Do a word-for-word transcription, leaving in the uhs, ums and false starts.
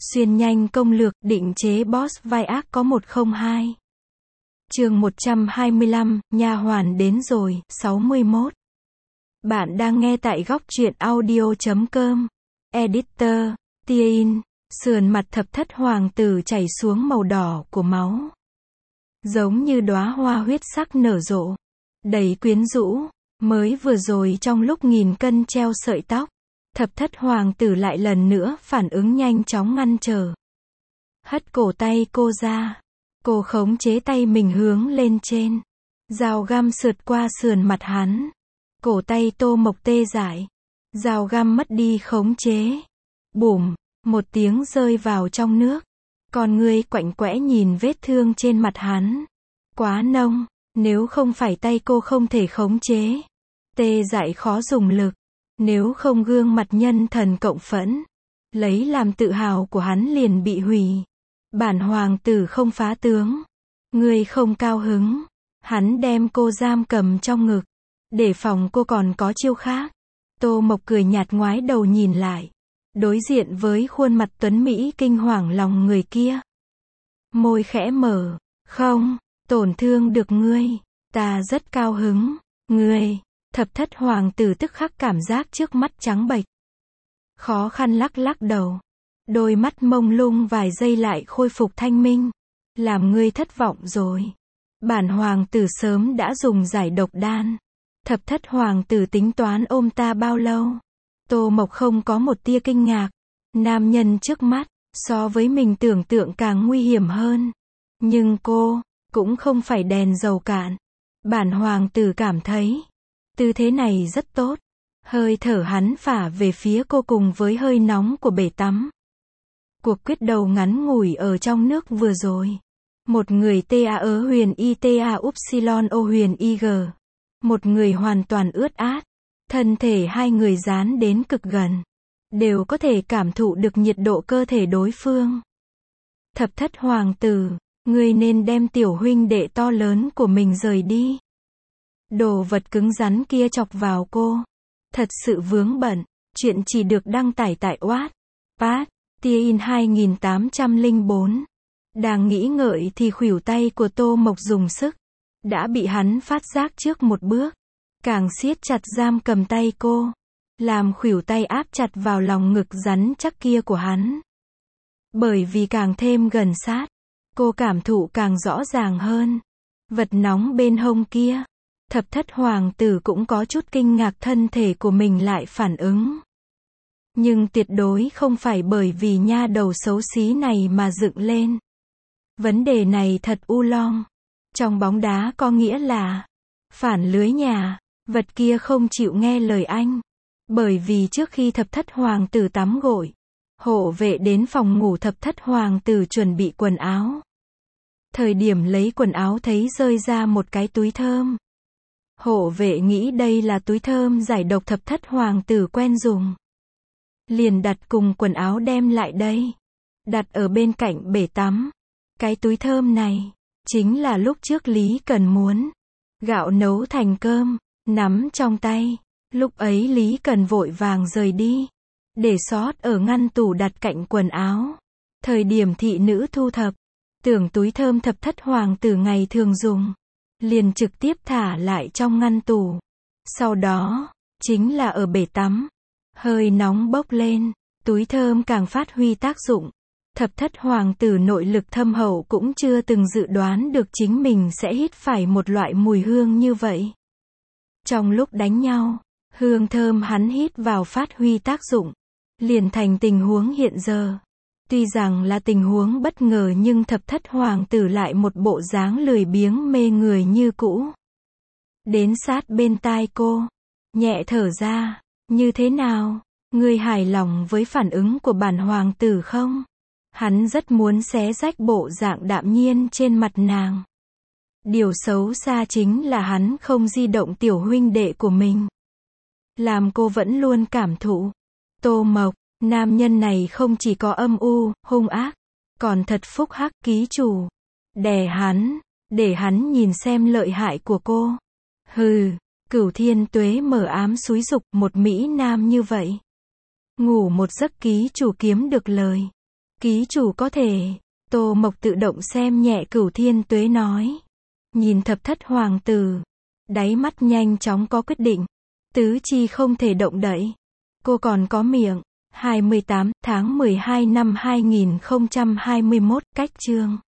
Xuyên nhanh công lược, định chế boss vai ác có một không hai. Chương một trăm hai mươi lăm, nha hoàn đến rồi, sáu mươi mốt. Bạn đang nghe tại góc truyện audio chấm com. Editor, Tiin, sườn mặt thập thất hoàng tử chảy xuống màu đỏ của máu. Giống như đóa hoa huyết sắc nở rộ. Đầy quyến rũ, mới vừa rồi trong lúc nghìn cân treo sợi tóc. Thập thất hoàng tử lại lần nữa phản ứng nhanh chóng ngăn trở. Hất cổ tay cô ra. Cô khống chế tay mình hướng lên trên. Dao găm sượt qua sườn mặt hắn. Cổ tay Tô Mộc tê dại. Dao găm mất đi khống chế. Bùm, một tiếng rơi vào trong nước. Con ngươi quạnh quẽ nhìn vết thương trên mặt hắn. Quá nông, nếu không phải tay cô không thể khống chế. Tê dại khó dùng lực. Nếu không gương mặt nhân thần cộng phẫn. Lấy làm tự hào của hắn liền bị hủy. Bản hoàng tử không phá tướng. Ngươi không cao hứng. Hắn đem cô giam cầm trong ngực. Để phòng cô còn có chiêu khác. Tô Mộc cười nhạt ngoái đầu nhìn lại. Đối diện với khuôn mặt tuấn Mỹ kinh hoàng lòng người kia. Môi khẽ mở. Không, tổn thương được ngươi. Ta rất cao hứng. Ngươi. Thập thất hoàng tử tức khắc cảm giác trước mắt trắng bệch. Khó khăn lắc lắc đầu. Đôi mắt mông lung vài giây lại khôi phục thanh minh. Làm ngươi thất vọng rồi. Bản hoàng tử sớm đã dùng giải độc đan. Thập thất hoàng tử tính toán ôm ta bao lâu? Tô Mộc không có một tia kinh ngạc. Nam nhân trước mắt, so với mình tưởng tượng càng nguy hiểm hơn. Nhưng cô, cũng không phải đèn dầu cạn. Bản hoàng tử cảm thấy, tư thế này rất tốt. Hơi thở hắn phả về phía cô cùng với hơi nóng của bể tắm. Cuộc quyết đầu ngắn ngủi ở trong nước vừa rồi. Một người ta ớ huyền y ta upsilon o huyền ig. Một người hoàn toàn ướt át. Thân thể hai người dán đến cực gần. Đều có thể cảm thụ được nhiệt độ cơ thể đối phương. Thập thất hoàng tử, ngươi nên đem tiểu huynh đệ to lớn của mình rời đi. Đồ vật cứng rắn kia chọc vào cô. Thật sự vướng bận. Chuyện chỉ được đăng tải tại Wattpad. Tiin hai nghìn tám trăm lẻ bốn. Đang nghĩ ngợi thì khuỷu tay của Tô Mộc dùng sức. Đã bị hắn phát giác trước một bước. Càng siết chặt giam cầm tay cô. Làm khuỷu tay áp chặt vào lòng ngực rắn chắc kia của hắn. Bởi vì càng thêm gần sát. Cô cảm thụ càng rõ ràng hơn. Vật nóng bên hông kia. Thập thất hoàng tử cũng có chút kinh ngạc thân thể của mình lại phản ứng. Nhưng tuyệt đối không phải bởi vì nha đầu xấu xí này mà dựng lên. Vấn đề này thật u long. Trong bóng đá có nghĩa là phản lưới nhà, vật kia không chịu nghe lời anh. Bởi vì trước khi thập thất hoàng tử tắm gội, hộ vệ đến phòng ngủ thập thất hoàng tử chuẩn bị quần áo. Thời điểm lấy quần áo thấy rơi ra một cái túi thơm. Hộ vệ nghĩ đây là túi thơm giải độc thập thất hoàng tử quen dùng. Liền đặt cùng quần áo đem lại đây. Đặt ở bên cạnh bể tắm. Cái túi thơm này, chính là lúc trước Lý Cần muốn. Gạo nấu thành cơm, nắm trong tay. Lúc ấy Lý Cần vội vàng rời đi. Để sót ở ngăn tủ đặt cạnh quần áo. Thời điểm thị nữ thu thập. Tưởng túi thơm thập thất hoàng tử ngày thường dùng. Liền trực tiếp thả lại trong ngăn tủ. Sau đó, chính là ở bể tắm. Hơi nóng bốc lên, túi thơm càng phát huy tác dụng. Thập thất hoàng tử nội lực thâm hậu cũng chưa từng dự đoán được chính mình sẽ hít phải một loại mùi hương như vậy. Trong lúc đánh nhau, hương thơm hắn hít vào phát huy tác dụng. Liền thành tình huống hiện giờ. Tuy rằng là tình huống bất ngờ nhưng thập thất hoàng tử lại một bộ dáng lười biếng mê người như cũ. Đến sát bên tai cô. Nhẹ thở ra. Như thế nào? Ngươi hài lòng với phản ứng của bản hoàng tử không? Hắn rất muốn xé rách bộ dạng đạm nhiên trên mặt nàng. Điều xấu xa chính là hắn không di động tiểu huynh đệ của mình. Làm cô vẫn luôn cảm thụ. Tô Mộc, nam nhân này không chỉ có âm u, hung ác, còn thật phúc hắc ký chủ. Đè hắn, để hắn nhìn xem lợi hại của cô. Hừ, Cửu Thiên Tuế mở ám xúi dục một mỹ nam như vậy. Ngủ một giấc ký chủ kiếm được lời. Ký chủ có thể. Tô Mộc tự động xem nhẹ Cửu Thiên Tuế nói. Nhìn thập thất hoàng tử. Đáy mắt nhanh chóng có quyết định. Tứ chi không thể động đậy. Cô còn có miệng. hai mươi tám tháng mười hai năm hai nghìn không trăm hai mươi mốt, cách chương.